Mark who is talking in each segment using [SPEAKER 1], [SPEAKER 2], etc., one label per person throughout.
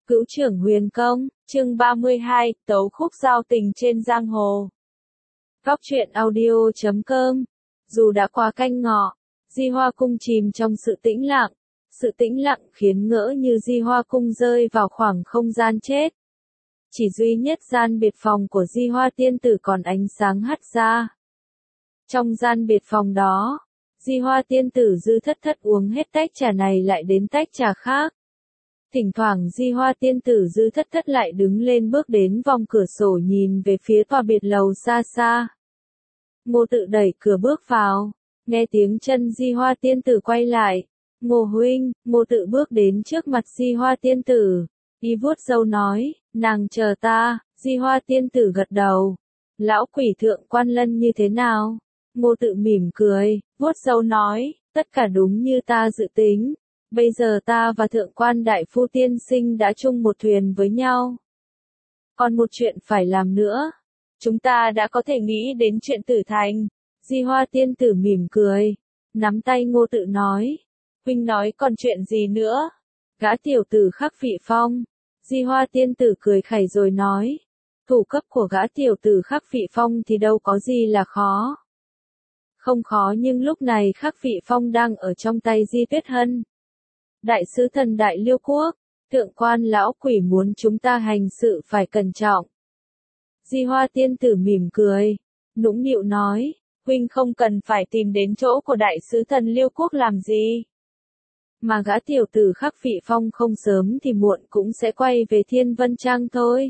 [SPEAKER 1] Cữu trưởng huyền công, chương 32, tấu khúc giao tình trên giang hồ. Góc truyện audio.com. Dù đã qua canh ngọ, Di Hoa Cung chìm trong sự tĩnh lặng. Sự tĩnh lặng khiến ngỡ như Di Hoa Cung rơi vào khoảng không gian chết. Chỉ duy nhất gian biệt phòng của Di Hoa tiên tử còn ánh sáng hắt ra. Trong gian biệt phòng đó, Di Hoa tiên tử dư thất thất uống hết tách trà này lại đến tách trà khác. Thỉnh thoảng Di Hoa tiên tử dư thất thất lại đứng lên bước đến vòng cửa sổ nhìn về phía tòa biệt lầu xa xa. Ngô Tự đẩy cửa bước vào, nghe tiếng chân Di Hoa tiên tử quay lại. Ngô huynh, Ngô Tự bước đến trước mặt Di Hoa tiên tử, y vuốt râu nói, nàng chờ ta. Di Hoa tiên tử gật đầu. Lão quỷ thượng quan lân như thế nào? Ngô Tự mỉm cười, vuốt râu nói, tất cả đúng như ta dự tính. Bây giờ ta và thượng quan đại phu tiên sinh đã chung một thuyền với nhau. Còn một chuyện phải làm nữa. Chúng ta đã có thể nghĩ đến chuyện tử thành. Di Hoa tiên tử mỉm cười, nắm tay Ngô Tự nói. Huynh nói còn chuyện gì nữa? Gã tiểu tử Khắc Vị Phong. Di Hoa tiên tử cười khẩy rồi nói. Thủ cấp của gã tiểu tử Khắc Vị Phong thì đâu có gì là khó. Không khó nhưng lúc này Khắc Vị Phong đang ở trong tay Di Tuyết Hân. Đại sứ thần Đại Liêu Quốc, thượng quan lão quỷ muốn chúng ta hành sự phải cẩn trọng. Di Hoa tiên tử mỉm cười, nũng nịu nói, huynh không cần phải tìm đến chỗ của đại sứ thần Liêu Quốc làm gì. Mà gã tiểu tử Khắc Vị Phong không sớm thì muộn cũng sẽ quay về Thiên Vân Trang thôi.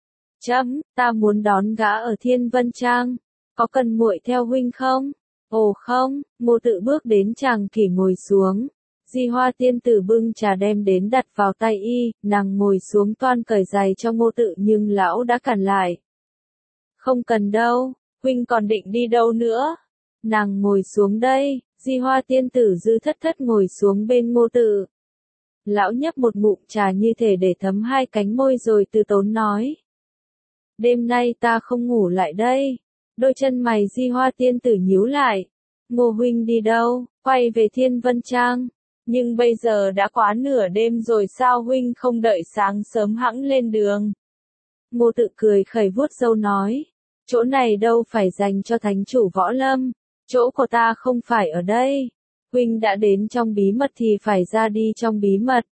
[SPEAKER 1] Ta muốn đón gã ở Thiên Vân Trang, có cần muội theo huynh không? Ồ không, Ngô Tự bước đến chàng kỷ ngồi xuống. Di Hoa tiên tử bưng trà đem đến đặt vào tay y, nàng ngồi xuống toan cởi giày cho Ngô Tự nhưng lão đã cản lại. Không cần đâu, huynh còn định đi đâu nữa? Nàng ngồi xuống đây. Di Hoa tiên tử dư thất thất ngồi xuống bên Ngô Tự. Lão nhấp một ngụm trà như thể để thấm hai cánh môi rồi từ tốn nói. Đêm nay ta không ngủ lại đây. Đôi chân mày Di Hoa tiên tử nhíu lại. Ngô huynh đi đâu? Quay về Thiên Vân Trang. Nhưng bây giờ đã quá nửa đêm rồi sao huynh không đợi sáng sớm hẵng lên đường? Ngô Tự cười khẩy vuốt râu nói. Chỗ này đâu phải dành cho thánh chủ võ lâm. Chỗ của ta không phải ở đây. Huynh đã đến trong bí mật thì phải ra đi trong bí mật.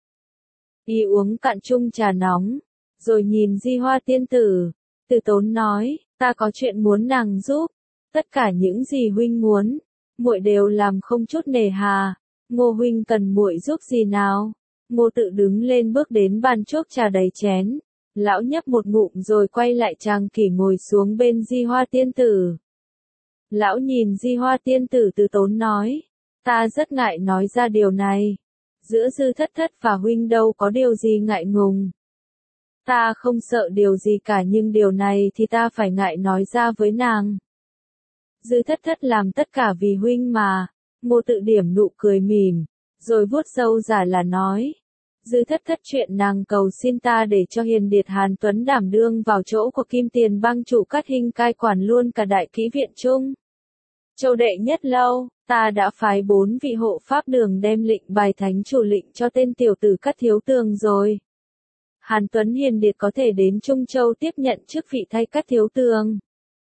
[SPEAKER 1] Y uống cạn chung trà nóng. Rồi nhìn Di Hoa tiên tử. Từ tốn nói, ta có chuyện muốn nàng giúp. Tất cả những gì huynh muốn, muội đều làm không chút nề hà. Ngô huynh cần muội giúp gì nào? Ngô Tự đứng lên bước đến bàn chuốc trà đầy chén. Lão nhấp một ngụm rồi quay lại chàng kỷ ngồi xuống bên Di Hoa tiên tử. Lão nhìn Di Hoa tiên tử từ tốn nói. Ta rất ngại nói ra điều này. Giữa dư thất thất và huynh đâu có điều gì ngại ngùng. Ta không sợ điều gì cả nhưng điều này thì ta phải ngại nói ra với nàng. Dư thất thất làm tất cả vì huynh mà. Ngô Tự điểm nụ cười mỉm, rồi vuốt râu giả là nói. Dư thất thất chuyện nàng cầu xin ta để cho Hiền Điệt Hàn Tuấn đảm đương vào chỗ của Kim Tiền bang chủ Cát Hinh cai quản luôn cả đại kỹ viện chung. Châu đệ nhất lâu, ta đã phái 4 vị hộ pháp đường đem lệnh bài thánh chủ lệnh cho tên tiểu tử Cát Thiếu Tường rồi. Hàn Tuấn Hiền Điệt có thể đến Trung Châu tiếp nhận chức vị thay Cát Thiếu Tường.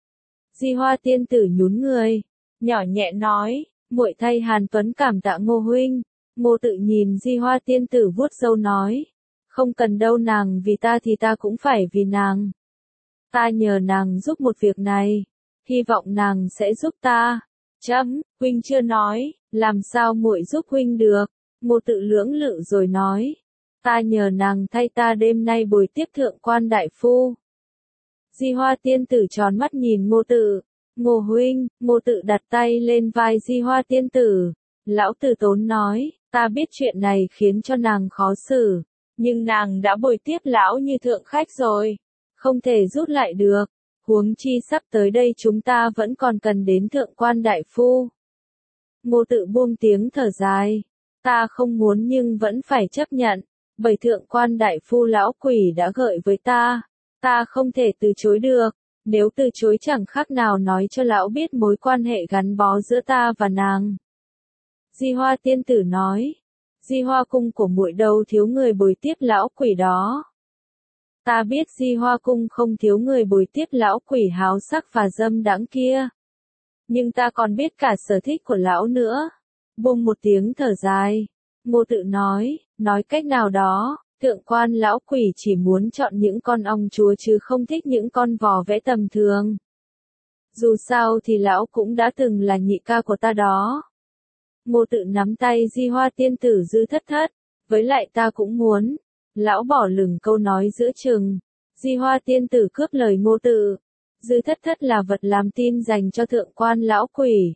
[SPEAKER 1] Di Hoa tiên tử nhún người, nhỏ nhẹ nói, muội thay Hàn Tuấn cảm tạ Ngô huynh. Ngô Tự nhìn Di Hoa tiên tử vuốt râu nói, không cần đâu nàng vì ta thì ta cũng phải vì nàng. Ta nhờ nàng giúp một việc này, hy vọng nàng sẽ giúp ta. Huynh chưa nói, làm sao muội giúp huynh được? Ngô Tự lưỡng lự rồi nói, ta nhờ nàng thay ta đêm nay bồi tiếp thượng quan đại phu. Di Hoa tiên tử tròn mắt nhìn Ngô Tự. Ngô huynh. Ngô Tự đặt tay lên vai Di Hoa tiên tử. Lão từ tốn nói, ta biết chuyện này khiến cho nàng khó xử, nhưng nàng đã bồi tiếp lão như thượng khách rồi, không thể rút lại được. Huống chi sắp tới đây chúng ta vẫn còn cần đến thượng quan đại phu. Ngô Tự buông tiếng thở dài, ta không muốn nhưng vẫn phải chấp nhận, bởi thượng quan đại phu lão quỷ đã gợi với ta không thể từ chối được. Nếu từ chối chẳng khác nào nói cho lão biết mối quan hệ gắn bó giữa ta và nàng. Di Hoa tiên tử nói, Di Hoa cung của muội đâu thiếu người bồi tiếp lão quỷ đó. Ta biết Di Hoa Cung không thiếu người bồi tiếp lão quỷ háo sắc và dâm đãng kia. Nhưng ta còn biết cả sở thích của lão nữa. Buông một tiếng thở dài. Ngô Tự nói cách nào đó, thượng quan lão quỷ chỉ muốn chọn những con ong chúa chứ không thích những con vò vẽ tầm thường. Dù sao thì lão cũng đã từng là nhị ca của ta đó. Ngô Tự nắm tay Di Hoa tiên tử Dư Thất Thất, với lại ta cũng muốn. Lão bỏ lửng câu nói giữa chừng. Di Hoa tiên tử cướp lời Ngô Tự. Dư Thất Thất là vật làm tin dành cho thượng quan lão quỷ.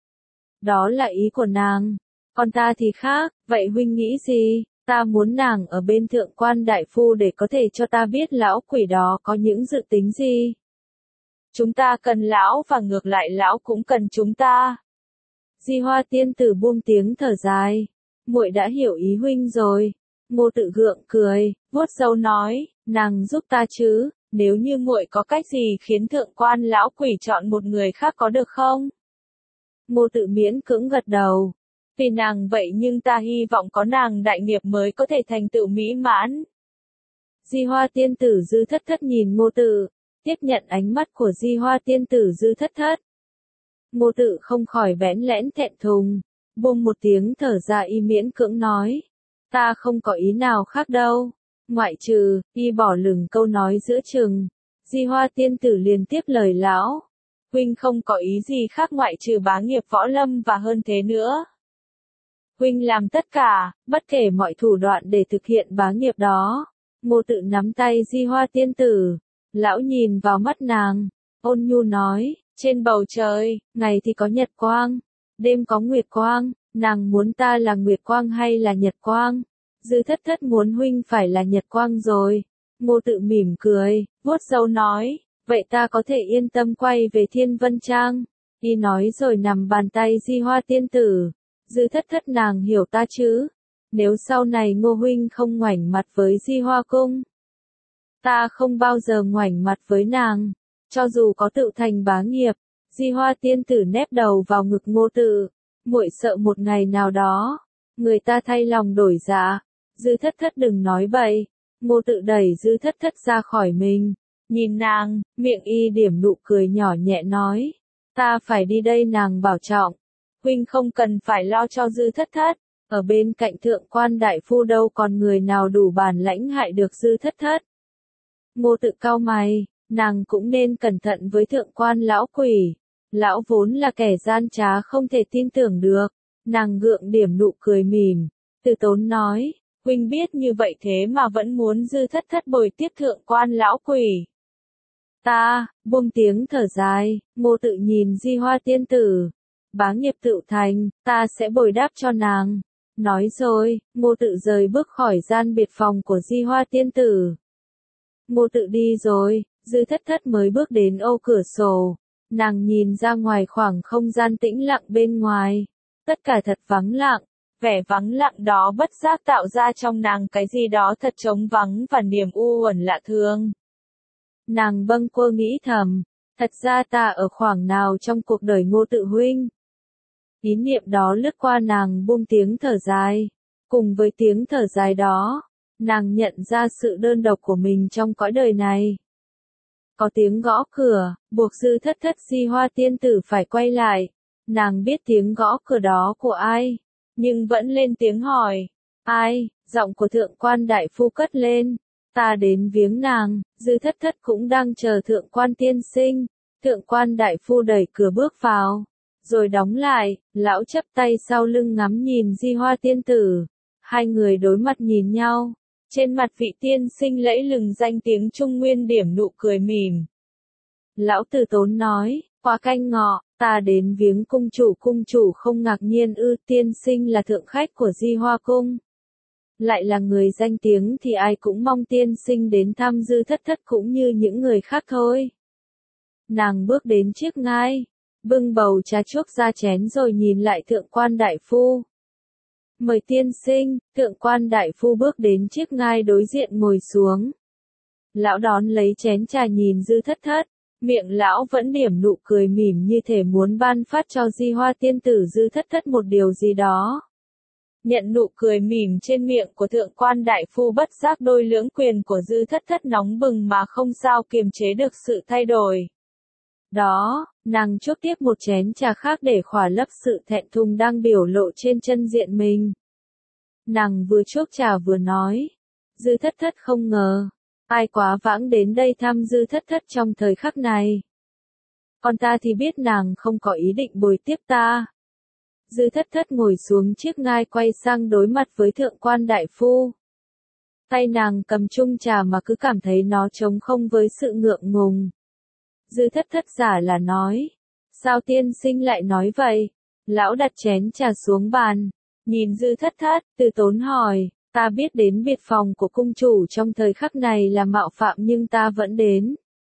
[SPEAKER 1] Đó là ý của nàng. Còn ta thì khác, vậy huynh nghĩ gì? Ta muốn nàng ở bên thượng quan đại phu để có thể cho ta biết lão quỷ đó có những dự tính gì. Chúng ta cần lão và ngược lại lão cũng cần chúng ta. Di Hoa tiên tử buông tiếng thở dài. Muội đã hiểu ý huynh rồi. Ngô Tự gượng cười, vuốt râu nói, nàng giúp ta chứ, nếu như muội có cách gì khiến thượng quan lão quỷ chọn một người khác có được không? Ngô Tự miễn cưỡng gật đầu. Vì nàng vậy nhưng ta hy vọng có nàng đại nghiệp mới có thể thành tựu mỹ mãn. Di Hoa tiên tử Dư Thất Thất nhìn Ngô Tự, tiếp nhận ánh mắt của Di Hoa tiên tử Dư Thất Thất. Ngô Tự không khỏi bẽn lẽn thẹn thùng, buông một tiếng thở ra y miễn cưỡng nói. Ta không có ý nào khác đâu, ngoại trừ, y bỏ lửng câu nói giữa chừng. Di Hoa tiên tử liền tiếp lời lão. Huynh không có ý gì khác ngoại trừ bá nghiệp võ lâm và hơn thế nữa. Huynh làm tất cả, bất kể mọi thủ đoạn để thực hiện bá nghiệp đó. Ngô Tự nắm tay Di Hoa tiên tử. Lão nhìn vào mắt nàng, ôn nhu nói, trên bầu trời, ngày thì có nhật quang, đêm có nguyệt quang, nàng muốn ta là nguyệt quang hay là nhật quang? Dư Thất Thất muốn huynh phải là nhật quang rồi. Ngô Tự mỉm cười, vuốt râu nói, vậy ta có thể yên tâm quay về Thiên Vân Trang. Y nói rồi nằm bàn tay Di Hoa tiên tử. Dư Thất Thất nàng hiểu ta chứ? Nếu sau này Ngô huynh không ngoảnh mặt với Di Hoa Cung, ta không bao giờ ngoảnh mặt với nàng, cho dù có tự thành bá nghiệp. Di Hoa tiên tử nép đầu vào ngực Ngô Tự, muội sợ một ngày nào đó, người ta thay lòng đổi dạ. Dư Thất Thất đừng nói bậy. Ngô Tự đẩy Dư Thất Thất ra khỏi mình, nhìn nàng, miệng y điểm nụ cười nhỏ nhẹ nói, ta phải đi đây nàng bảo trọng. Huynh không cần phải lo cho Dư Thất Thất, ở bên cạnh thượng quan đại phu đâu còn người nào đủ bản lãnh hại được Dư Thất Thất. Ngô Tự cau mày, nàng cũng nên cẩn thận với thượng quan lão quỷ. Lão vốn là kẻ gian trá không thể tin tưởng được. Nàng gượng điểm nụ cười mỉm, từ tốn nói, huynh biết như vậy thế mà vẫn muốn Dư Thất Thất bồi tiếp thượng quan lão quỷ. Ta, buông tiếng thở dài, Ngô Tự nhìn Di Hoa tiên tử. Bá nghiệp tự thành, ta sẽ bồi đáp cho nàng. Nói rồi, Ngô Tự rời bước khỏi gian biệt phòng của Di Hoa tiên tử. Ngô Tự đi rồi, Dư Thất Thất mới bước đến ô cửa sổ. Nàng nhìn ra ngoài khoảng không gian tĩnh lặng bên ngoài. Tất cả thật vắng lặng. Vẻ vắng lặng đó bất giác tạo ra trong nàng cái gì đó thật trống vắng và niềm u uẩn lạ thường. Nàng bâng quơ nghĩ thầm, thật ra ta ở khoảng nào trong cuộc đời Ngô Tự huynh? Ý niệm đó lướt qua nàng buông tiếng thở dài. Cùng với tiếng thở dài đó, nàng nhận ra sự đơn độc của mình trong cõi đời này. Có tiếng gõ cửa, buộc Dư Thất Thất Di Hoa tiên tử phải quay lại. Nàng biết tiếng gõ cửa đó của ai, nhưng vẫn lên tiếng hỏi. Ai? Giọng của thượng quan đại phu cất lên. Ta đến viếng nàng. Dư Thất Thất cũng đang chờ thượng quan tiên sinh. Thượng quan đại phu đẩy cửa bước vào, rồi đóng lại. Lão chắp tay sau lưng ngắm nhìn Di Hoa tiên tử. Hai người đối mặt nhìn nhau. Trên mặt vị tiên sinh lẫy lừng danh tiếng Trung Nguyên điểm nụ cười mỉm. Lão từ tốn nói, qua canh ngọ, ta đến viếng cung chủ không ngạc nhiên ư? Tiên sinh là thượng khách của Di Hoa Cung, lại là người danh tiếng thì ai cũng mong tiên sinh đến thăm Dư Thất Thất cũng như những người khác thôi. Nàng bước đến chiếc ngai, bưng bầu trà chuốc ra chén rồi nhìn lại thượng quan đại phu. Mời tiên sinh. Thượng quan đại phu bước đến chiếc ngai đối diện ngồi xuống. Lão đón lấy chén trà nhìn Dư Thất Thất, miệng lão vẫn điểm nụ cười mỉm như thể muốn ban phát cho Di Hoa tiên tử Dư Thất Thất một điều gì đó. Nhận nụ cười mỉm trên miệng của thượng quan đại phu, bất giác đôi lưỡng quyền của Dư Thất Thất nóng bừng mà không sao kiềm chế được sự thay đổi. Đó, nàng chuốc tiếp một chén trà khác để khỏa lấp sự thẹn thùng đang biểu lộ trên chân diện mình. Nàng vừa chuốc trà vừa nói, Dư Thất Thất không ngờ, ai quá vãng đến đây thăm Dư Thất Thất trong thời khắc này. Còn ta thì biết nàng không có ý định bồi tiếp ta. Dư Thất Thất ngồi xuống chiếc ngai quay sang đối mặt với thượng quan đại phu. Tay nàng cầm chung trà mà cứ cảm thấy nó trống không với sự ngượng ngùng. Dư Thất Thất giả là nói, sao tiên sinh lại nói vậy? Lão đặt chén trà xuống bàn, nhìn Dư Thất Thất, từ tốn hỏi, ta biết đến biệt phòng của cung chủ trong thời khắc này là mạo phạm nhưng ta vẫn đến.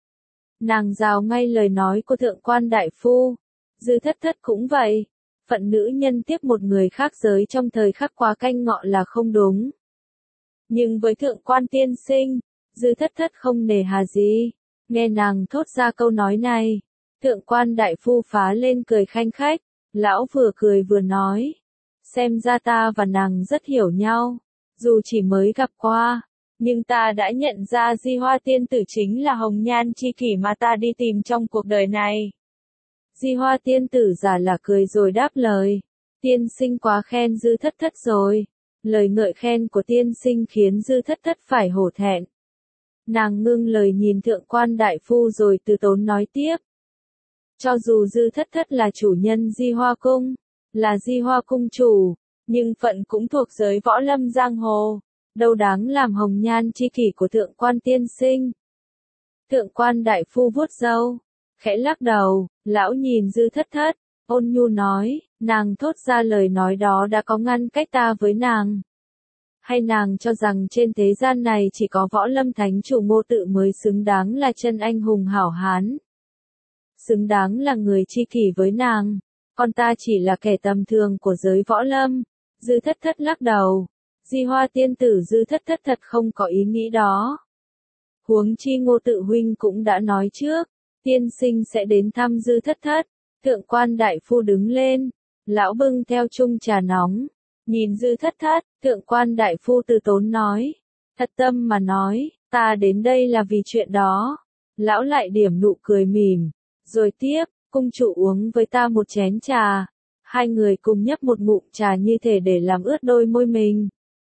[SPEAKER 1] Nàng rào ngay lời nói của thượng quan đại phu. Dư Thất Thất cũng vậy. Phận nữ nhân tiếp một người khác giới trong thời khắc quá canh ngọ là không đúng. Nhưng với thượng quan tiên sinh, Dư Thất Thất không nề hà gì. Nghe nàng thốt ra câu nói này, thượng quan đại phu phá lên cười khanh khách. Lão vừa cười vừa nói, xem ra ta và nàng rất hiểu nhau. Dù chỉ mới gặp qua, nhưng ta đã nhận ra Di Hoa tiên tử chính là hồng nhan chi kỷ mà ta đi tìm trong cuộc đời này. Di Hoa tiên tử giả là cười rồi đáp lời, tiên sinh quá khen Dư Thất Thất rồi. Lời ngợi khen của tiên sinh khiến Dư Thất Thất phải hổ thẹn. Nàng ngưng lời nhìn thượng quan đại phu rồi từ tốn nói tiếp. Cho dù Dư Thất Thất là chủ nhân Di Hoa cung, là Di Hoa cung chủ, nhưng phận cũng thuộc giới võ lâm giang hồ, đâu đáng làm hồng nhan chi kỷ của thượng quan tiên sinh. Thượng quan đại phu vuốt râu, khẽ lắc đầu, lão nhìn Dư Thất Thất, ôn nhu nói, nàng thốt ra lời nói đó đã có ngăn cách ta với nàng. Hay nàng cho rằng trên thế gian này chỉ có võ lâm thánh chủ Ngô Tự mới xứng đáng là chân anh hùng hảo hán. Xứng đáng là người chi kỷ với nàng, còn ta chỉ là kẻ tầm thường của giới võ lâm. Dư Thất Thất lắc đầu, Di Hoa tiên tử Dư Thất Thất thật không có ý nghĩ đó. Huống chi Ngô Tự huynh cũng đã nói trước, tiên sinh sẽ đến thăm Dư Thất Thất. Thượng quan đại phu đứng lên, lão bưng theo chung trà nóng, nhìn Dư Thất Thất, thượng quan đại phu từ tốn nói, thật tâm mà nói, ta đến đây là vì chuyện đó. Lão lại điểm nụ cười mỉm, rồi tiếp, cung chủ uống với ta một chén trà. Hai người cùng nhấp một ngụm trà như thể để làm ướt đôi môi mình.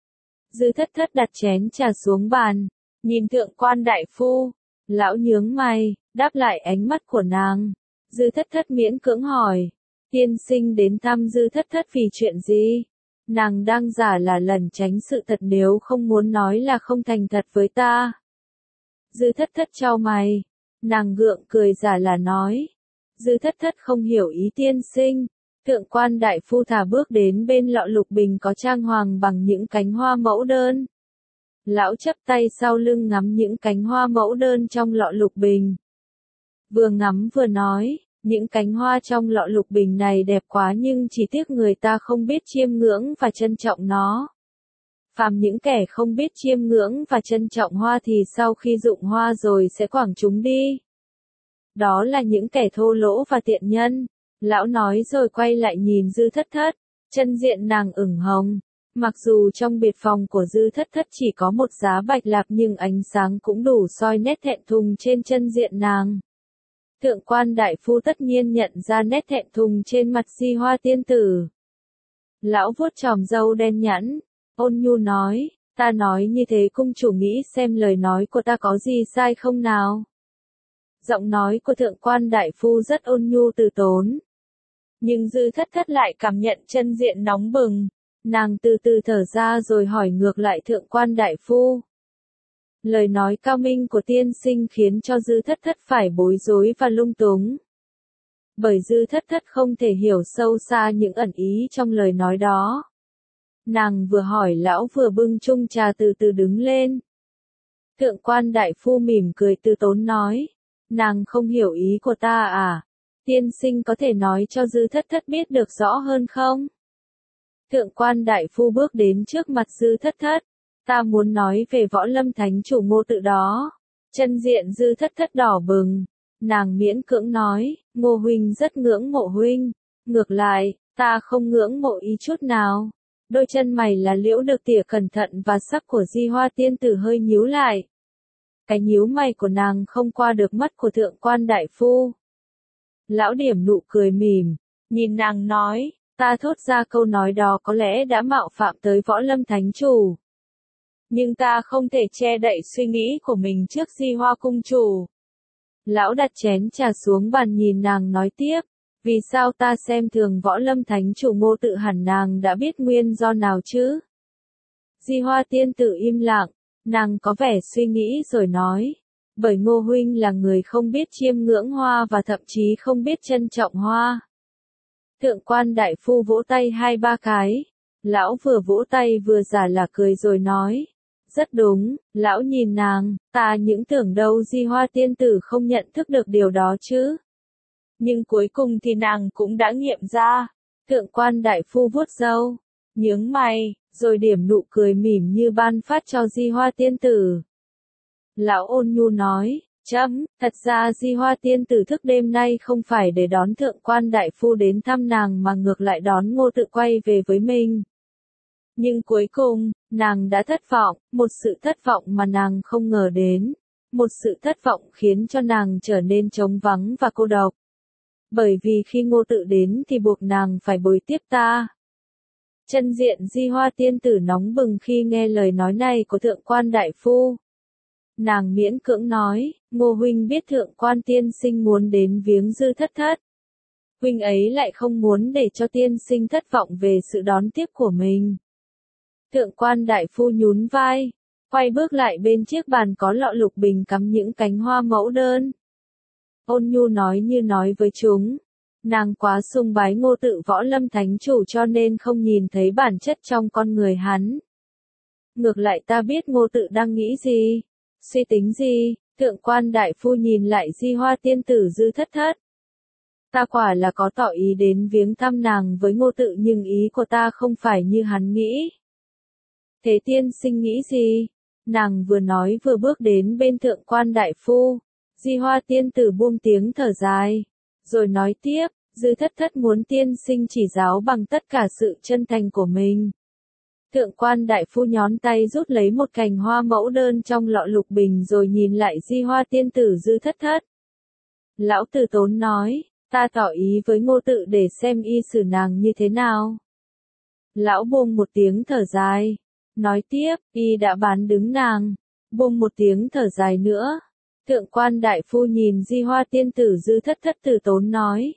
[SPEAKER 1] Dư Thất Thất đặt chén trà xuống bàn, nhìn thượng quan đại phu, lão nhướng mày, đáp lại ánh mắt của nàng. Dư Thất Thất miễn cưỡng hỏi, tiên sinh đến thăm Dư Thất Thất vì chuyện gì? Nàng đang giả là lẩn tránh sự thật nếu không muốn nói là không thành thật với ta. Dư Thất Thất chau mày, nàng gượng cười giả là nói, Dư Thất Thất không hiểu ý tiên sinh. Thượng quan đại phu thả bước đến bên lọ lục bình có trang hoàng bằng những cánh hoa mẫu đơn. Lão chắp tay sau lưng ngắm những cánh hoa mẫu đơn trong lọ lục bình. Vừa ngắm vừa nói, những cánh hoa trong lọ lục bình này đẹp quá nhưng chỉ tiếc người ta không biết chiêm ngưỡng và trân trọng nó. Phàm những kẻ không biết chiêm ngưỡng và trân trọng hoa thì sau khi dụng hoa rồi sẽ quẳng chúng đi. Đó là những kẻ thô lỗ và tiện nhân. Lão nói rồi quay lại nhìn Dư Thất Thất, chân diện nàng ửng hồng. Mặc dù trong biệt phòng của Dư Thất Thất chỉ có một giá bạch lạp nhưng ánh sáng cũng đủ soi nét thẹn thùng trên chân diện nàng. Thượng quan đại phu tất nhiên nhận ra nét thẹn thùng trên mặt Di Hoa tiên tử. Lão vuốt chòm râu đen nhẵn, ôn nhu nói, ta nói như thế cung chủ nghĩ xem lời nói của ta có gì sai không nào? Giọng nói của thượng quan đại phu rất ôn nhu từ tốn. Nhưng Dư Thất Thất lại cảm nhận chân diện nóng bừng. Nàng từ từ thở ra rồi hỏi ngược lại thượng quan đại phu. Lời nói cao minh của tiên sinh khiến cho Dư Thất Thất phải bối rối và lung túng. Bởi Dư Thất Thất không thể hiểu sâu xa những ẩn ý trong lời nói đó. Nàng vừa hỏi lão vừa bưng chung trà từ từ đứng lên. Thượng quan đại phu mỉm cười từ tốn nói. Nàng không hiểu ý của ta à? Tiên sinh có thể nói cho Dư Thất Thất biết được rõ hơn không? Thượng quan đại phu bước đến trước mặt Dư Thất Thất. Ta muốn nói về võ lâm thánh chủ Ngô Tự đó. Chân diện Dư Thất Thất đỏ bừng. Nàng miễn cưỡng nói, Ngô huynh rất ngưỡng mộ huynh. Ngược lại, ta không ngưỡng mộ ý chút nào. Đôi chân mày là liễu được tỉa cẩn thận và sắc của Di Hoa tiên tử hơi nhíu lại. Cái nhíu mày của nàng không qua được mắt của thượng quan đại phu. Lão điểm nụ cười mỉm, nhìn nàng nói, ta thốt ra câu nói đó có lẽ đã mạo phạm tới Võ Lâm Thánh Chủ. Nhưng ta không thể che đậy suy nghĩ của mình trước Di Hoa cung chủ. Lão đặt chén trà xuống bàn nhìn nàng nói tiếp, vì sao ta xem thường Võ Lâm Thánh Chủ Ngô Tự, hẳn nàng đã biết nguyên do nào chứ? Di Hoa tiên tử im lặng, nàng có vẻ suy nghĩ rồi nói, bởi Ngô huynh là người không biết chiêm ngưỡng hoa và thậm chí không biết trân trọng hoa. Thượng quan đại phu vỗ tay 2-3 cái, lão vừa vỗ tay vừa giả là cười rồi nói, rất đúng, lão nhìn nàng, ta những tưởng đâu Di Hoa tiên tử không nhận thức được điều đó chứ. Nhưng cuối cùng thì nàng cũng đã nghiệm ra. Thượng quan đại phu vuốt râu, nhướng mày, rồi điểm nụ cười mỉm như ban phát cho Di Hoa tiên tử. Lão ôn nhu nói, thật ra Di Hoa tiên tử thức đêm nay không phải để đón thượng quan đại phu đến thăm nàng mà ngược lại đón Ngô Tự quay về với mình. Nhưng cuối cùng, nàng đã thất vọng, một sự thất vọng mà nàng không ngờ đến. Một sự thất vọng khiến cho nàng trở nên trống vắng và cô độc. Bởi vì khi Ngô Tự đến thì buộc nàng phải bồi tiếp ta. Chân diện Di Hoa tiên tử nóng bừng khi nghe lời nói này của thượng quan đại phu. Nàng miễn cưỡng nói, Ngô huynh biết thượng quan tiên sinh muốn đến viếng Dư Thất Thất. Huynh ấy lại không muốn để cho tiên sinh thất vọng về sự đón tiếp của mình. Thượng quan đại phu nhún vai, quay bước lại bên chiếc bàn có lọ lục bình cắm những cánh hoa mẫu đơn. Ôn nhu nói như nói với chúng, nàng quá sùng bái Ngô Tự Võ Lâm Thánh Chủ cho nên không nhìn thấy bản chất trong con người hắn. Ngược lại ta biết Ngô Tự đang nghĩ gì, suy tính gì. Thượng quan đại phu nhìn lại Di Hoa tiên tử Dư Thất Thất. Ta quả là có tỏ ý đến viếng thăm nàng với Ngô Tự, nhưng ý của ta không phải như hắn nghĩ. Thế tiên sinh nghĩ gì? Nàng vừa nói vừa bước đến bên thượng quan đại phu. Di Hoa tiên tử buông tiếng thở dài, rồi nói tiếp, Dư Thất Thất muốn tiên sinh chỉ giáo bằng tất cả sự chân thành của mình. Thượng quan đại phu nhón tay rút lấy một cành hoa mẫu đơn trong lọ lục bình rồi nhìn lại Di Hoa tiên tử Dư Thất Thất. Lão Từ Tốn nói, ta tỏ ý với Ngô Tự để xem y xử nàng như thế nào. Lão buông một tiếng thở dài, nói tiếp, y đã bán đứng nàng. Buông một tiếng thở dài nữa. Thượng quan đại phu nhìn Di Hoa tiên tử Dư Thất Thất Từ Tốn nói.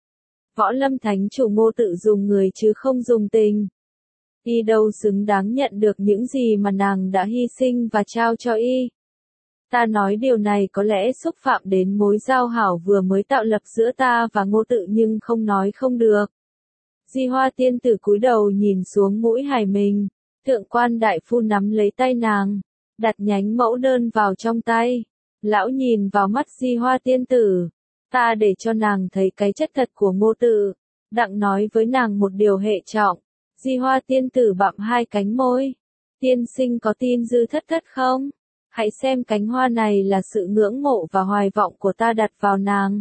[SPEAKER 1] Võ Lâm Thánh Chủ Ngô Tự dùng người chứ không dùng tình. Y đâu xứng đáng nhận được những gì mà nàng đã hy sinh và trao cho y. Ta nói điều này có lẽ xúc phạm đến mối giao hảo vừa mới tạo lập giữa ta và Ngô Tự, nhưng không nói không được. Di Hoa tiên tử cúi đầu nhìn xuống mũi hài mình. Thượng quan đại phu nắm lấy tay nàng, đặt nhánh mẫu đơn vào trong tay. Lão nhìn vào mắt Di Hoa tiên tử. Ta để cho nàng thấy cái chất thật của Ngô Tự. Đặng nói với nàng một điều hệ trọng. Di Hoa tiên tử bặm hai cánh môi. Tiên sinh có tin Dư Thất Thất không? Hãy xem cánh hoa này là sự ngưỡng mộ và hoài vọng của ta đặt vào nàng.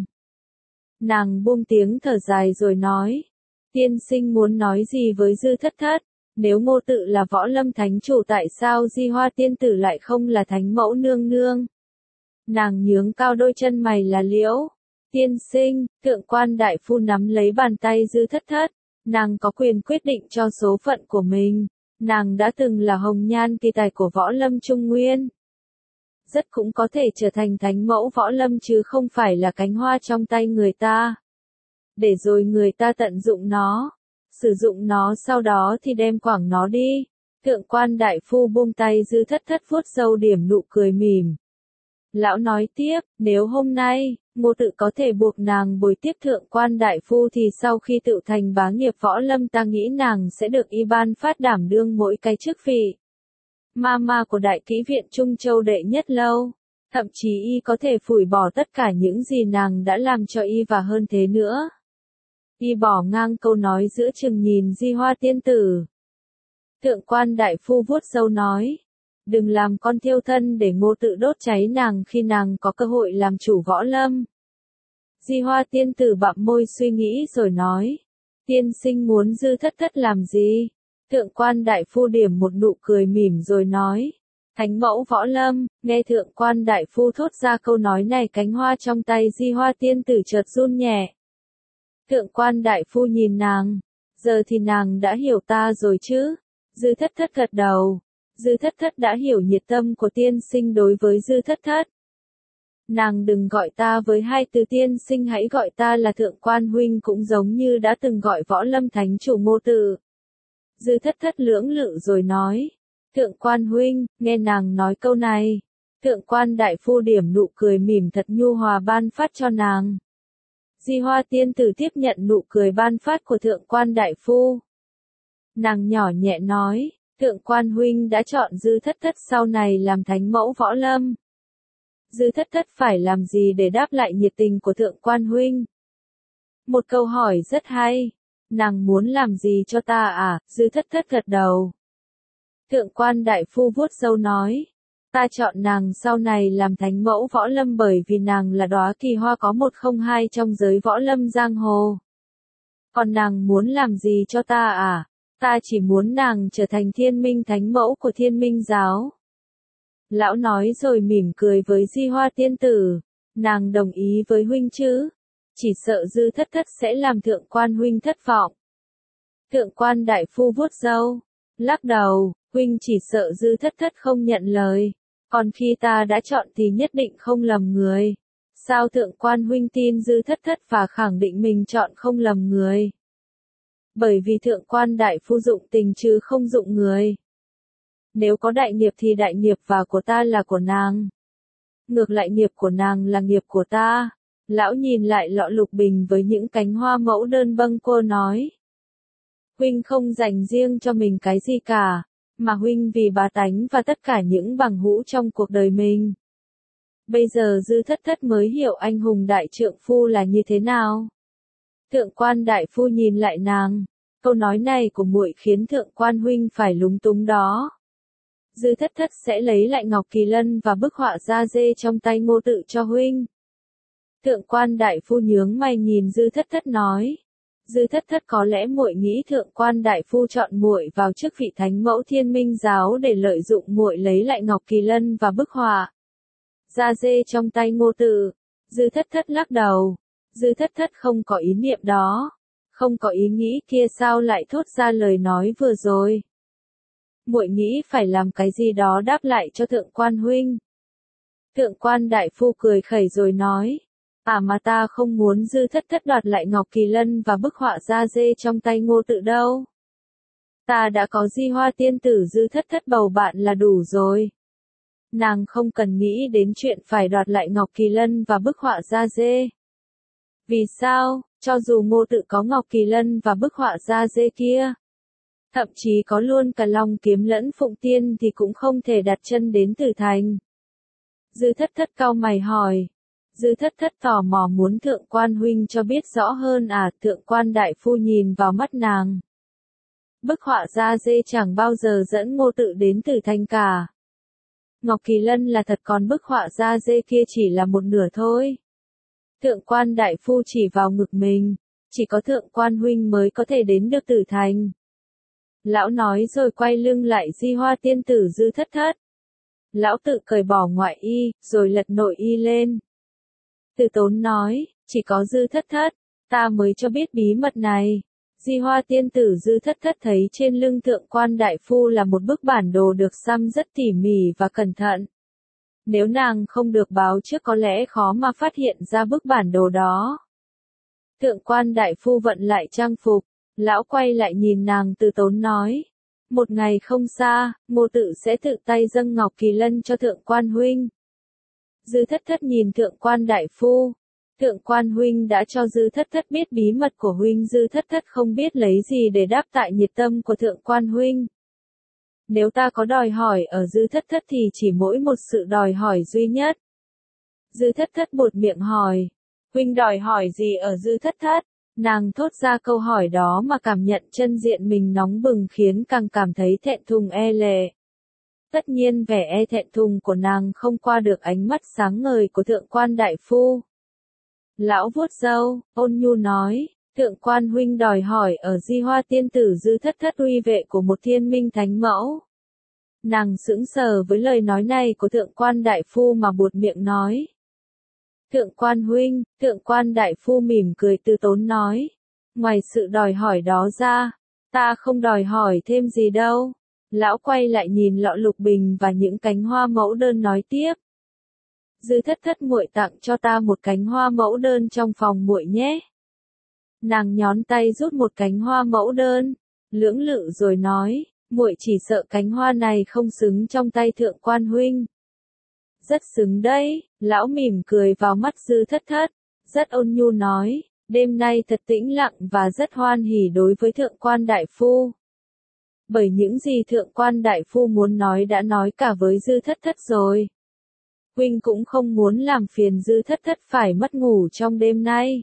[SPEAKER 1] Nàng buông tiếng thở dài rồi nói. Tiên sinh muốn nói gì với Dư Thất Thất? Nếu Ngô Tự là Võ Lâm Thánh Chủ, tại sao Di Hoa tiên tử lại không là Thánh Mẫu nương nương? Nàng nhướng cao đôi chân mày là liễu. Tiên sinh, thượng quan đại phu nắm lấy bàn tay Dư Thất Thất. Nàng có quyền quyết định cho số phận của mình. Nàng đã từng là hồng nhan kỳ tài của Võ Lâm Trung Nguyên. Rất cũng có thể trở thành Thánh Mẫu Võ Lâm chứ không phải là cánh hoa trong tay người ta. Để rồi người ta tận dụng nó. Sử dụng nó sau đó thì đem quẳng nó đi. Thượng quan đại phu buông tay Dư Thất Thất vuốt râu điểm nụ cười mỉm. Lão nói tiếp, nếu hôm nay, Ngô Tự có thể buộc nàng bồi tiếp thượng quan đại phu thì sau khi tự thành bá nghiệp Võ Lâm ta nghĩ nàng sẽ được y ban phát đảm đương mỗi cái chức vị. Ma của Đại Kỹ viện Trung Châu đệ nhất lâu. Thậm chí y có thể phủi bỏ tất cả những gì nàng đã làm cho y và hơn thế nữa. Y bỏ ngang câu nói giữa chừng nhìn Di Hoa tiên tử. Thượng quan đại phu vuốt râu nói. Đừng làm con thiêu thân để Ngô Tự đốt cháy nàng khi nàng có cơ hội làm chủ Võ Lâm. Di Hoa tiên tử bặm môi suy nghĩ rồi nói. Tiên sinh muốn Dư Thất Thất làm gì? Thượng quan đại phu điểm một nụ cười mỉm rồi nói. Thánh mẫu Võ Lâm, nghe thượng quan đại phu thốt ra câu nói này, cánh hoa trong tay Di Hoa tiên tử chợt run nhẹ. Thượng quan đại phu nhìn nàng, giờ thì nàng đã hiểu ta rồi chứ? Dư Thất Thất gật đầu. Dư Thất Thất đã hiểu nhiệt tâm của tiên sinh đối với Dư Thất Thất. Nàng đừng gọi ta với hai từ tiên sinh, hãy gọi ta là thượng quan huynh, cũng giống như đã từng gọi Võ Lâm thánh chủ Ngô Tự. Dư Thất Thất lưỡng lự rồi nói. Thượng quan huynh, nghe nàng nói câu này. Thượng quan đại phu điểm nụ cười mỉm thật nhu hòa ban phát cho nàng. Di Hoa tiên tử tiếp nhận nụ cười ban phát của thượng quan đại phu. Nàng nhỏ nhẹ nói, thượng quan huynh đã chọn Dư Thất Thất sau này làm thánh mẫu Võ Lâm. Dư Thất Thất phải làm gì để đáp lại nhiệt tình của thượng quan huynh? Một câu hỏi rất hay. Nàng muốn làm gì cho ta à? Dư Thất Thất gật đầu. Thượng quan đại phu vuốt râu nói. Ta chọn nàng sau này làm thánh mẫu Võ Lâm bởi vì nàng là đóa kỳ hoa có một không hai trong giới Võ Lâm giang hồ. Còn nàng muốn làm gì cho ta à? Ta chỉ muốn nàng trở thành thiên minh thánh mẫu của thiên minh giáo. Lão nói rồi mỉm cười với Di Hoa tiên tử. Nàng đồng ý với huynh chứ? Chỉ sợ Dư Thất Thất sẽ làm thượng quan huynh thất vọng. Thượng quan đại phu vuốt râu, lắc đầu, huynh chỉ sợ Dư Thất Thất không nhận lời. Còn khi ta đã chọn thì nhất định không lầm người. Sao thượng quan huynh tin Dư Thất Thất và khẳng định mình chọn không lầm người? Bởi vì thượng quan đại phu dụng tình chứ không dụng người. Nếu có đại nghiệp thì đại nghiệp và của ta là của nàng. Ngược lại nghiệp của nàng là nghiệp của ta. Lão nhìn lại lọ lục bình với những cánh hoa mẫu đơn bâng quơ nói. Huynh không dành riêng cho mình cái gì cả, mà huynh vì bá tánh và tất cả những bằng hữu trong cuộc đời mình. Bây giờ Dư Thất Thất mới hiểu anh hùng đại trượng phu là như thế nào. Thượng quan đại phu nhìn lại nàng, câu nói này của muội khiến thượng quan huynh phải lúng túng đó. Dư Thất Thất sẽ lấy lại ngọc kỳ lân và bức họa da dê trong tay Ngô Tự cho huynh. Thượng quan đại phu nhướng mày nhìn Dư Thất Thất nói. Dư Thất Thất có lẽ muội nghĩ thượng quan đại phu chọn muội vào chức vị thánh mẫu thiên minh giáo để lợi dụng muội lấy lại ngọc kỳ lân và bức họa da dê trong tay Ngô Tự. Dư Thất Thất lắc đầu. Dư Thất Thất không có ý niệm đó. Không có ý nghĩ kia sao lại thốt ra lời nói vừa rồi. Muội nghĩ phải làm cái gì đó đáp lại cho thượng quan huynh. Thượng quan đại phu cười khẩy rồi nói. Mà ta không muốn Dư Thất Thất đoạt lại ngọc kỳ lân và bức họa da dê trong tay Ngô Tự đâu. Ta đã có Di Hoa tiên tử Dư Thất Thất bầu bạn là đủ rồi. Nàng không cần nghĩ đến chuyện phải đoạt lại ngọc kỳ lân và bức họa da dê. Vì sao? Cho dù Ngô Tự có ngọc kỳ lân và bức họa da dê kia, thậm chí có luôn cả Long kiếm lẫn Phụng Tiên thì cũng không thể đặt chân đến Tử Thành. Dư Thất Thất cau mày hỏi. Dư Thất Thất tò mò muốn thượng quan huynh cho biết rõ hơn à? Thượng quan đại phu nhìn vào mắt nàng. Bức họa da dê chẳng bao giờ dẫn Ngô Tự đến Tử Thành cả. Ngọc kỳ lân là thật, còn bức họa da dê kia chỉ là một nửa thôi. Thượng quan đại phu chỉ vào ngực mình. Chỉ có thượng quan huynh mới có thể đến được Tử Thành. Lão nói rồi quay lưng lại Di Hoa tiên tử Dư Thất Thất. Lão tự cởi bỏ ngoại y, rồi lật nội y lên. Từ Tốn nói, chỉ có Dư Thất Thất, ta mới cho biết bí mật này. Di Hoa tiên tử Dư Thất Thất thấy trên lưng thượng quan đại phu là một bức bản đồ được xăm rất tỉ mỉ và cẩn thận. Nếu nàng không được báo trước có lẽ khó mà phát hiện ra bức bản đồ đó. Thượng quan đại phu vận lại trang phục, lão quay lại nhìn nàng Từ Tốn nói. Một ngày không xa, Ngô Tự sẽ tự tay dâng ngọc kỳ lân cho thượng quan huynh. Dư Thất Thất nhìn thượng quan đại phu. Thượng quan huynh đã cho Dư Thất Thất biết bí mật của huynh. Dư Thất Thất không biết lấy gì để đáp tại nhiệt tâm của thượng quan huynh. Nếu ta có đòi hỏi ở Dư Thất Thất thì chỉ mỗi một sự đòi hỏi duy nhất. Dư Thất Thất buột miệng hỏi. Huynh đòi hỏi gì ở Dư Thất Thất? Nàng thốt ra câu hỏi đó mà cảm nhận chân diện mình nóng bừng khiến càng cảm thấy thẹn thùng e lệ. Tất nhiên vẻ e thẹn thùng của nàng không qua được ánh mắt sáng ngời của thượng quan đại phu. Lão vuốt râu, ôn nhu nói, Thượng quan huynh đòi hỏi ở Di Hoa tiên tử Dư Thất Thất uy vệ của một thiên minh thánh mẫu. Nàng sững sờ với lời nói này của thượng quan đại phu mà buột miệng nói. Thượng quan huynh, thượng quan đại phu mỉm cười từ tốn nói. Ngoài sự đòi hỏi đó ra, ta không đòi hỏi thêm gì đâu. Lão quay lại nhìn lọ lục bình và những cánh hoa mẫu đơn nói tiếp. Dư Thất Thất muội tặng cho ta một cánh hoa mẫu đơn trong phòng muội nhé. Nàng nhón tay rút một cánh hoa mẫu đơn, lưỡng lự rồi nói, muội chỉ sợ cánh hoa này không xứng trong tay thượng quan huynh. Rất xứng đấy, lão mỉm cười vào mắt Dư Thất Thất, rất ôn nhu nói, đêm nay thật tĩnh lặng và rất hoan hỉ đối với thượng quan đại phu. Bởi những gì thượng quan đại phu muốn nói đã nói cả với Dư Thất Thất rồi. Huynh cũng không muốn làm phiền Dư Thất Thất phải mất ngủ trong đêm nay.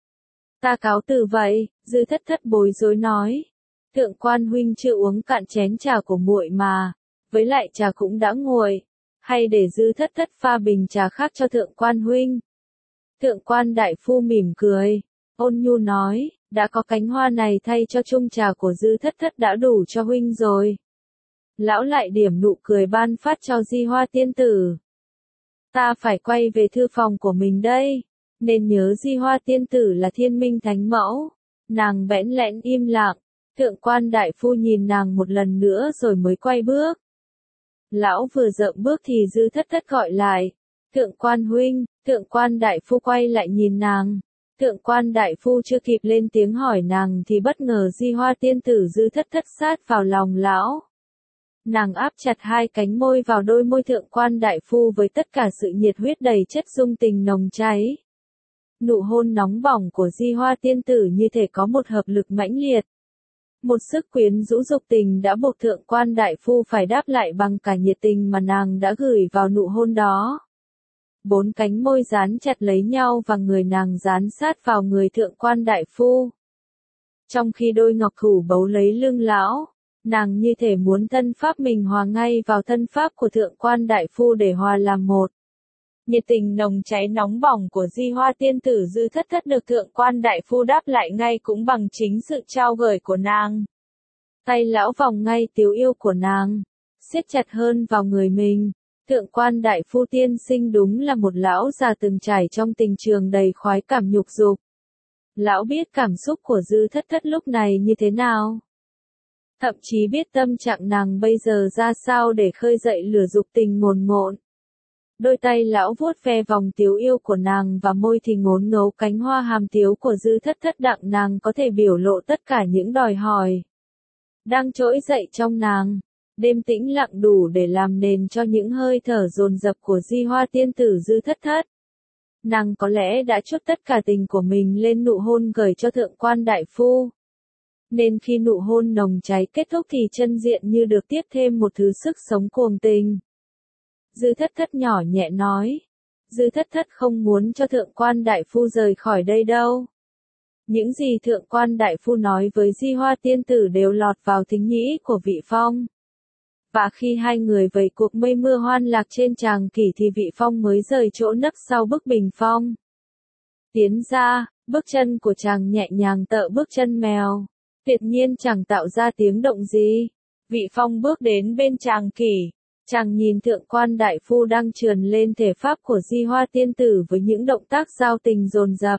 [SPEAKER 1] Ta cáo từ vậy, Dư Thất Thất bối rối nói. Thượng quan huynh chưa uống cạn chén trà của muội mà, với lại trà cũng đã nguội, hay để Dư Thất Thất pha bình trà khác cho thượng quan huynh. Thượng quan đại phu mỉm cười, ôn nhu nói, đã có cánh hoa này thay cho chung trà của Dư Thất Thất đã đủ cho huynh rồi. Lão lại điểm nụ cười ban phát cho Di Hoa tiên tử. Ta phải quay về thư phòng của mình đây, nên nhớ Di Hoa tiên tử là thiên minh thánh mẫu. Nàng bẽn lẽn im lặng, thượng quan đại phu nhìn nàng một lần nữa rồi mới quay bước. Lão vừa dậm bước thì Dư Thất Thất gọi lại, thượng quan huynh, thượng quan đại phu quay lại nhìn nàng. Thượng quan đại phu chưa kịp lên tiếng hỏi nàng thì bất ngờ Di Hoa tiên tử Dư Thất Thất sát vào lòng lão. Nàng áp chặt hai cánh môi vào đôi môi thượng quan đại phu với tất cả sự nhiệt huyết đầy chất dung tình nồng cháy. Nụ hôn nóng bỏng của Di Hoa tiên tử như thể có một hợp lực mãnh liệt. Một sức quyến rũ dục tình đã buộc thượng quan đại phu phải đáp lại bằng cả nhiệt tình mà nàng đã gửi vào nụ hôn đó. Bốn cánh môi dán chặt lấy nhau và người nàng dán sát vào người thượng quan đại phu. Trong khi đôi ngọc thủ bấu lấy lưng lão, nàng như thể muốn thân pháp mình hòa ngay vào thân pháp của thượng quan đại phu để hòa làm một. Nhiệt tình nồng cháy nóng bỏng của Di Hoa tiên tử Dư Thất Thất được thượng quan đại phu đáp lại ngay cũng bằng chính sự trao gửi của nàng. Tay lão vòng ngay tiếu yêu của nàng, siết chặt hơn vào người mình. Thượng quan đại phu tiên sinh đúng là một lão già từng trải trong tình trường đầy khoái cảm nhục dục. Lão biết cảm xúc của Dư Thất Thất lúc này như thế nào. Thậm chí biết tâm trạng nàng bây giờ ra sao để khơi dậy lửa dục tình ngồn ngộn. Đôi tay lão vuốt ve vòng tiếu yêu của nàng và môi thì ngốn ngấu cánh hoa hàm tiếu của Dư Thất Thất đặng nàng có thể biểu lộ tất cả những đòi hỏi đang trỗi dậy trong nàng. Đêm tĩnh lặng đủ để làm nền cho những hơi thở dồn dập của Di Hoa tiên tử Dư Thất Thất. Nàng có lẽ đã trút tất cả tình của mình lên nụ hôn gửi cho thượng quan đại phu. Nên khi nụ hôn nồng cháy kết thúc thì chân diện như được tiếp thêm một thứ sức sống cuồng tình. Dư Thất Thất nhỏ nhẹ nói. Dư Thất Thất không muốn cho thượng quan đại phu rời khỏi đây đâu. Những gì thượng quan đại phu nói với Di Hoa tiên tử đều lọt vào thính nhĩ của Vị Phong. Và khi hai người vẩy cuộc mây mưa hoan lạc trên tràng kỷ thì Vị Phong mới rời chỗ nấp sau bức bình phong. Tiến ra, bước chân của chàng nhẹ nhàng tựa bước chân mèo. Tuyệt nhiên chẳng tạo ra tiếng động gì. Vị Phong bước đến bên chàng kỷ. Chàng nhìn thượng quan đại phu đang trườn lên thể pháp của Di Hoa tiên tử với những động tác giao tình dồn dập.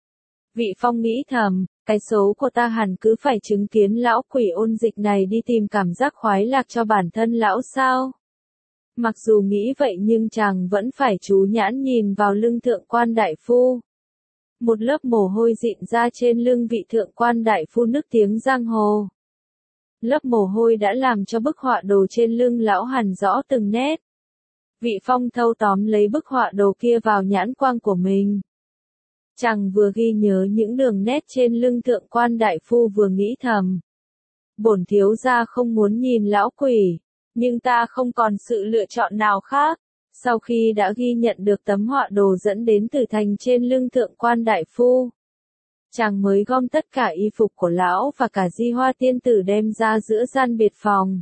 [SPEAKER 1] Vị Phong nghĩ thầm, cái số của ta hẳn cứ phải chứng kiến lão quỷ ôn dịch này đi tìm cảm giác khoái lạc cho bản thân lão sao. Mặc dù nghĩ vậy nhưng chàng vẫn phải chú nhãn nhìn vào lưng thượng quan đại phu. Một lớp mồ hôi dịn ra trên lưng vị thượng quan đại phu nức tiếng giang hồ. Lớp mồ hôi đã làm cho bức họa đồ trên lưng lão hằn rõ từng nét. Vị Phong thâu tóm lấy bức họa đồ kia vào nhãn quang của mình. Chàng vừa ghi nhớ những đường nét trên lưng thượng quan đại phu vừa nghĩ thầm. Bổn thiếu gia không muốn nhìn lão quỷ, nhưng ta không còn sự lựa chọn nào khác. Sau khi đã ghi nhận được tấm họa đồ dẫn đến tử thành trên lưng thượng quan đại phu, chàng mới gom tất cả y phục của lão và cả Di Hoa tiên tử đem ra giữa gian biệt phòng.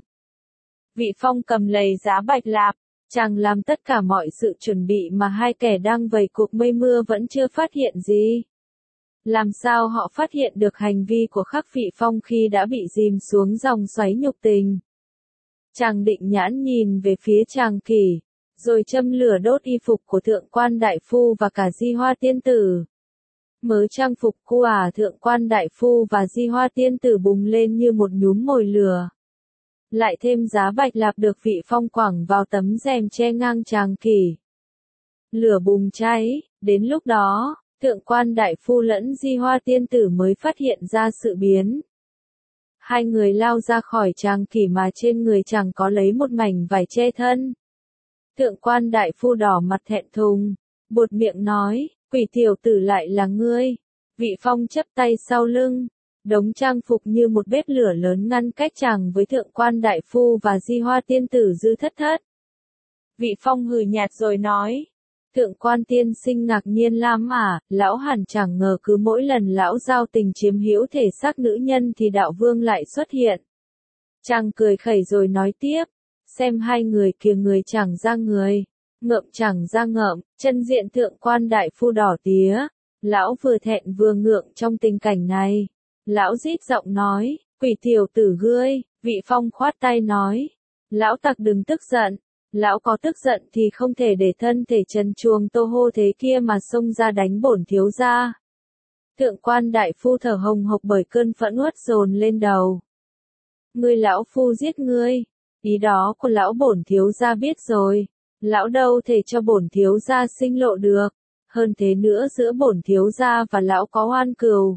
[SPEAKER 1] Vị Phong cầm lầy giá bạch lạp, chàng làm tất cả mọi sự chuẩn bị mà hai kẻ đang vầy cuộc mây mưa vẫn chưa phát hiện gì. Làm sao họ phát hiện được hành vi của Khắc Vị Phong khi đã bị dìm xuống dòng xoáy nhục tình? Chàng Định Nhãn nhìn về phía Tràng Kỷ, rồi châm lửa đốt y phục của Thượng quan đại phu và cả Di Hoa tiên tử. Mớ trang phục của Thượng quan đại phu và Di Hoa tiên tử bùng lên như một nhúm mồi lửa. Lại thêm giá bạch lạp được Vị Phong quẳng vào tấm rèm che ngang Tràng Kỷ. Lửa bùng cháy, đến lúc đó, Thượng quan đại phu lẫn Di Hoa tiên tử mới phát hiện ra sự biến. Hai người lao ra khỏi Tràng Kỷ mà trên người chẳng có lấy một mảnh vải che thân. Thượng quan đại phu đỏ mặt thẹn thùng, buột miệng nói, quỷ tiểu tử lại là ngươi. Vị Phong chắp tay sau lưng, đống trang phục như một bếp lửa lớn ngăn cách chàng với Thượng quan đại phu và Di Hoa tiên tử dư thất thất. Vị Phong hừ nhạt rồi nói, Thượng quan tiên sinh ngạc nhiên lắm à, lão hẳn chẳng ngờ cứ mỗi lần lão giao tình chiếm hữu thể xác nữ nhân thì đạo vương lại xuất hiện. Chàng cười khẩy rồi nói tiếp, xem hai người kìa, người chẳng ra người, ngợm chẳng ra ngợm, chân diện Thượng quan đại phu đỏ tía. Lão vừa thẹn vừa ngượng trong tình cảnh này. Lão rít giọng nói, quỷ tiểu tử ngươi. Vị Phong khoát tay nói, lão tặc đừng tức giận. Lão có tức giận thì không thể để thân thể trần truồng tô hô thế kia mà xông ra đánh bổn thiếu gia. Thượng quan đại phu thở hồng hộc bởi cơn phẫn uất dồn lên đầu. Ngươi lão phu giết ngươi, ý đó của lão bổn thiếu gia biết rồi. Lão đâu thể cho bổn thiếu gia sinh lộ được. Hơn thế nữa giữa bổn thiếu gia và lão có oan cừu.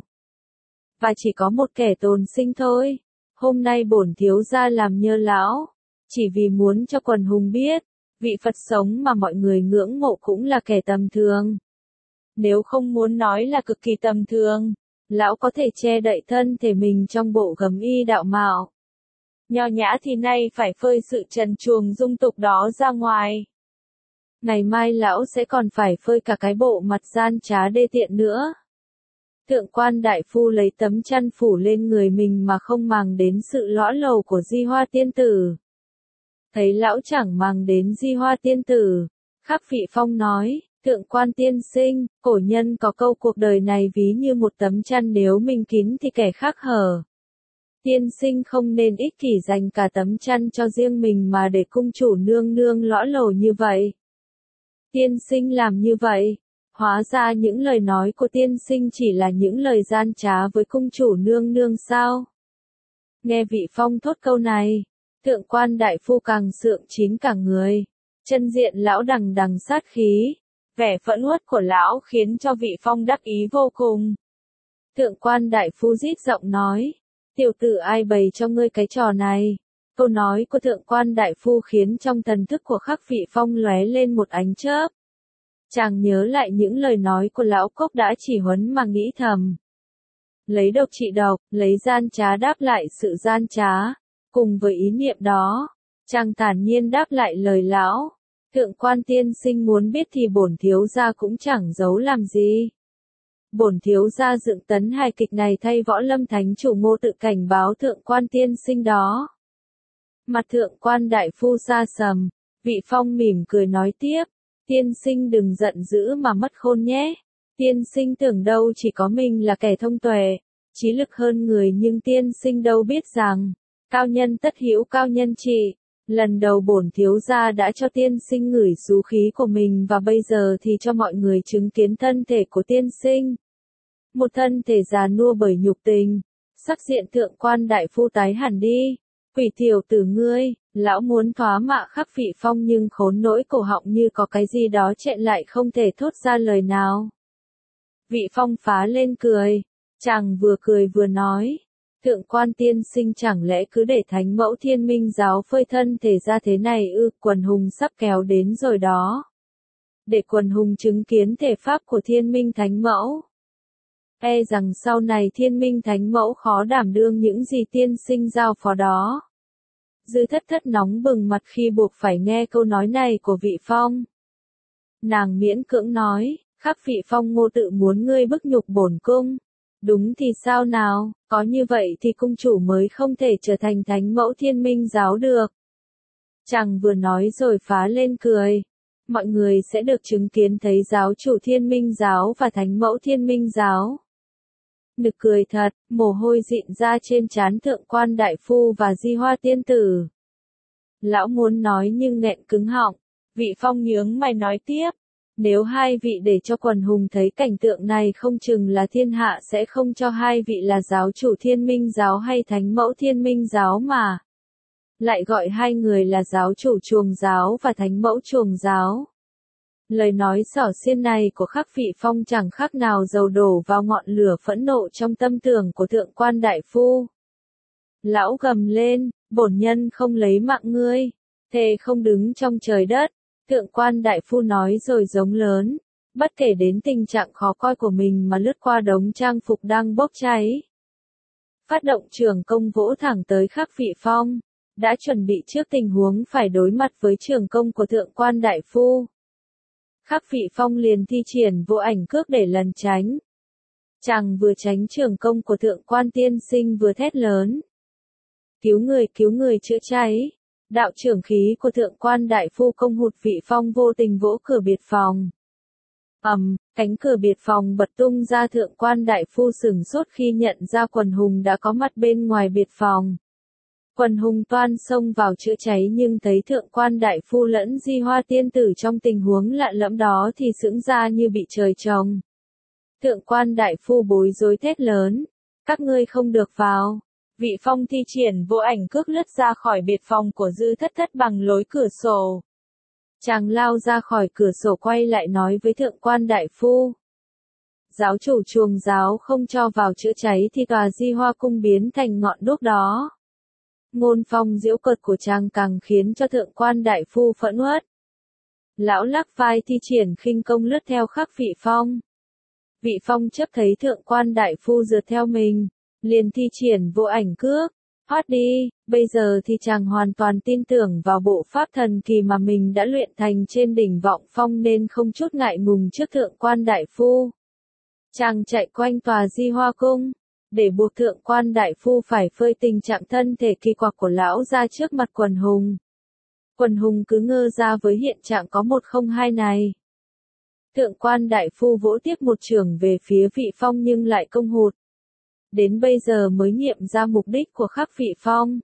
[SPEAKER 1] Và chỉ có một kẻ tồn sinh thôi. Hôm nay bổn thiếu gia làm nhơ lão. Chỉ vì muốn cho quần hùng biết, vị Phật sống mà mọi người ngưỡng mộ cũng là kẻ tầm thường. Nếu không muốn nói là cực kỳ tầm thường, lão có thể che đậy thân thể mình trong bộ gấm y đạo mạo. Nho nhã thì nay phải phơi sự trần truồng dung tục đó ra ngoài. Ngày mai lão sẽ còn phải phơi cả cái bộ mặt gian trá đê tiện nữa. Thượng quan đại phu lấy tấm chăn phủ lên người mình mà không màng đến sự lõa lồ của Di Hoa tiên tử. Thấy lão chẳng màng đến Di Hoa tiên tử, Khắc Vị Phong nói, Thượng quan tiên sinh, cổ nhân có câu cuộc đời này ví như một tấm chăn, nếu mình kín thì kẻ khác hở. Tiên sinh không nên ích kỷ dành cả tấm chăn cho riêng mình mà để cung chủ nương nương lõa lồ như vậy. Tiên sinh làm như vậy, hóa ra những lời nói của tiên sinh chỉ là những lời gian trá với cung chủ nương nương sao? Nghe Vị Phong thốt câu này, Thượng quan đại phu càng sượng chín cả người, chân diện lão đằng đằng sát khí, vẻ phẫn uất của lão khiến cho Vị Phong đắc ý vô cùng. Thượng quan đại phu rít giọng nói, tiểu tử ai bày cho ngươi cái trò này? Câu nói của Thượng quan đại phu khiến trong thần thức của Khắc Vị Phong lóe lên một ánh chớp. Chàng nhớ lại những lời nói của lão cốc đã chỉ huấn mà nghĩ thầm. Lấy độc trị độc, lấy gian trá đáp lại sự gian trá. Cùng với ý niệm đó, chàng thản nhiên đáp lại lời lão. Thượng quan tiên sinh muốn biết thì bổn thiếu gia cũng chẳng giấu làm gì. Bổn thiếu gia dựng tấn hài kịch này thay Võ Lâm thánh chủ Ngô Tự cảnh báo Thượng quan tiên sinh đó. Mặt Thượng quan đại phu sa sầm, Vị Phong mỉm cười nói tiếp, tiên sinh đừng giận dữ mà mất khôn nhé. Tiên sinh tưởng đâu chỉ có mình là kẻ thông tuệ, trí lực hơn người, nhưng tiên sinh đâu biết rằng, cao nhân tất hữu cao nhân trị. Lần đầu bổn thiếu gia đã cho tiên sinh ngửi xú khí của mình và bây giờ thì cho mọi người chứng kiến thân thể của tiên sinh. Một thân thể già nua bởi nhục tình, sắc diện Thượng quan đại phu tái hẳn đi. Quỷ tiểu tử ngươi, lão muốn thoá mạ Khắc Vị Phong nhưng khốn nỗi cổ họng như có cái gì đó chẹn lại không thể thốt ra lời nào. Vị Phong phá lên cười, chàng vừa cười vừa nói, Thượng quan tiên sinh chẳng lẽ cứ để Thánh Mẫu Thiên Minh giáo phơi thân thể ra thế này ư? Quần hùng sắp kéo đến rồi đó. Để quần hùng chứng kiến thể pháp của Thiên Minh Thánh Mẫu. E rằng sau này Thiên Minh Thánh Mẫu khó đảm đương những gì tiên sinh giao phó đó. Dư thất thất nóng bừng mặt khi buộc phải nghe câu nói này của Vị Phong. Nàng miễn cưỡng nói, Khắc Vị Phong Ngô Tự muốn ngươi bức nhục bổn cung. Đúng thì sao nào, có như vậy thì cung chủ mới không thể trở thành Thánh Mẫu Thiên Minh giáo được. Chàng vừa nói rồi phá lên cười. Mọi người sẽ được chứng kiến thấy giáo chủ Thiên Minh giáo và Thánh Mẫu Thiên Minh giáo. Nực cười thật, mồ hôi dịn ra trên trán thượng quan đại phu và Di Hoa tiên tử. Lão muốn nói nhưng nghẹn cứng họng, Vị Phong nhướng mày nói tiếp. Nếu hai vị để cho quần hùng thấy cảnh tượng này không chừng là thiên hạ sẽ không cho hai vị là giáo chủ Thiên Minh giáo hay thánh mẫu Thiên Minh giáo mà. Lại gọi hai người là giáo chủ Chuồng giáo và thánh mẫu Chuồng giáo. Lời nói xỏ xiên này của Khắc Vị Phong chẳng khác nào dầu đổ vào ngọn lửa phẫn nộ trong tâm tưởng của thượng quan đại phu. Lão gầm lên, bổn nhân không lấy mạng ngươi, thề không đứng trong trời đất. Thượng quan đại phu nói rồi giống lớn, bất kể đến tình trạng khó coi của mình mà lướt qua đống trang phục đang bốc cháy. Phát động trường công vỗ thẳng tới Khắc Vị Phong, đã chuẩn bị trước tình huống phải đối mặt với trường công của thượng quan đại phu. Khắc Vị Phong liền thi triển vô ảnh cước để lần tránh. Chàng vừa tránh trường công của thượng quan tiên sinh vừa thét lớn. Cứu người chữa cháy. Đạo trưởng khí của thượng quan đại phu công hụt Vị Phong vô tình vỗ cửa biệt phòng. Cánh cửa biệt phòng bật tung ra, thượng quan đại phu sửng sốt khi nhận ra quần hùng đã có mặt bên ngoài biệt phòng. Quần hùng toan xông vào chữa cháy nhưng thấy thượng quan đại phu lẫn Di Hoa tiên tử trong tình huống lạ lẫm đó thì sững ra như bị trời trồng. Thượng quan đại phu bối rối thét lớn, các ngươi không được vào. Vị Phong thi triển vô ảnh cước lướt ra khỏi biệt phòng của Dư Thất Thất bằng lối cửa sổ. Chàng lao ra khỏi cửa sổ quay lại nói với thượng quan đại phu. Giáo chủ Chuồng giáo không cho vào chữa cháy thì tòa Di Hoa cung biến thành ngọn đuốc đó. Ngôn phong giễu cợt của chàng càng khiến cho thượng quan đại phu phẫn uất. Lão lắc vai thi triển khinh công lướt theo Khắc Vị Phong. Vị Phong chấp thấy thượng quan đại phu rượt theo mình, liền thi triển vô ảnh cước. Thoát đi, bây giờ thì chàng hoàn toàn tin tưởng vào bộ pháp thần kỳ mà mình đã luyện thành trên đỉnh Vọng Phong nên không chút ngại ngùng trước thượng quan đại phu. Chàng chạy quanh tòa Di Hoa cung, để buộc thượng quan đại phu phải phơi tình trạng thân thể kỳ quặc của lão ra trước mặt quần hùng. Quần hùng cứ ngơ ra với hiện trạng có 102 này. Thượng quan đại phu vỗ tiếp một chưởng về phía Vị Phong nhưng lại công hụt. Đến bây giờ mới nghiệm ra mục đích của Khắc Vị Phong.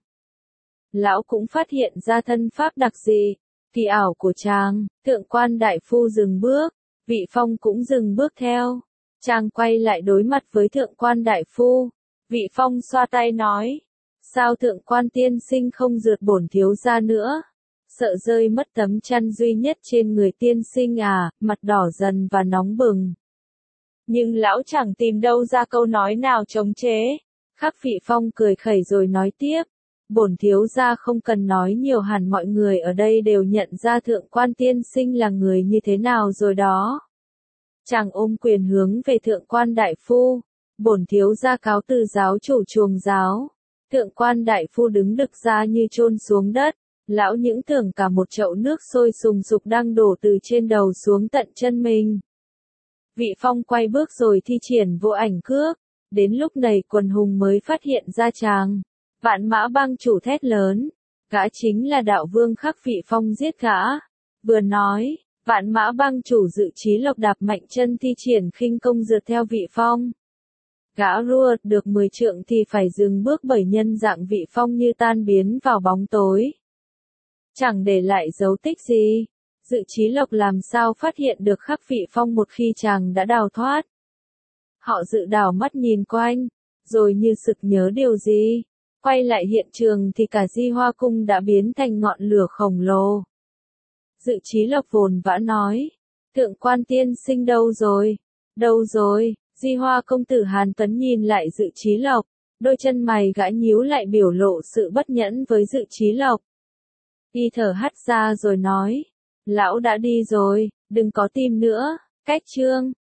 [SPEAKER 1] Lão cũng phát hiện ra thân pháp đặc dị, kỳ ảo của chàng. Thượng quan đại phu dừng bước, Vị Phong cũng dừng bước theo. Chàng quay lại đối mặt với thượng quan đại phu. Vị Phong xoa tay nói, sao thượng quan tiên sinh không rượt bổn thiếu gia nữa? Sợ rơi mất tấm chăn duy nhất trên người tiên sinh à? Mặt đỏ dần và nóng bừng. Nhưng lão chẳng tìm đâu ra câu nói nào chống chế. Khắc Vị Phong cười khẩy rồi nói tiếp. Bổn thiếu gia không cần nói nhiều, hẳn mọi người ở đây đều nhận ra thượng quan tiên sinh là người như thế nào rồi đó. Chàng ôm quyền hướng về thượng quan đại phu. Bổn thiếu gia cáo từ giáo chủ Chuồng giáo. Thượng quan đại phu đứng đực ra như chôn xuống đất. Lão những tưởng cả một chậu nước sôi sùng sục đang đổ từ trên đầu xuống tận chân mình. Vị Phong quay bước rồi thi triển vô ảnh cước. Đến lúc này quần hùng mới phát hiện ra chàng. Vạn Mã Bang chủ thét lớn. Gã chính là đạo vương Khắc Vị Phong giết gã. Vừa nói, Vạn Mã Bang chủ Dự Chí Lộc đạp mạnh chân thi triển khinh công rượt theo Vị Phong. Gã rua được 10 trượng thì phải dừng bước bởi nhân dạng Vị Phong như tan biến vào bóng tối. Chẳng để lại dấu tích gì. Dự Chí Lộc làm sao phát hiện được Khắc Vị Phong một khi chàng đã đào thoát. Họ Dự đảo mắt nhìn quanh, rồi như sực nhớ điều gì. Quay lại hiện trường thì cả Di Hoa cung đã biến thành ngọn lửa khổng lồ. Dự Chí Lộc vồn vã nói, thượng quan tiên sinh đâu rồi? Đâu rồi? Di Hoa công tử Hàn Tuấn nhìn lại Dự Chí Lộc, đôi chân mày gã nhíu lại biểu lộ sự bất nhẫn với Dự Chí Lộc. Y thở hắt ra rồi nói, lão đã đi rồi, đừng có tìm nữa. Cách chương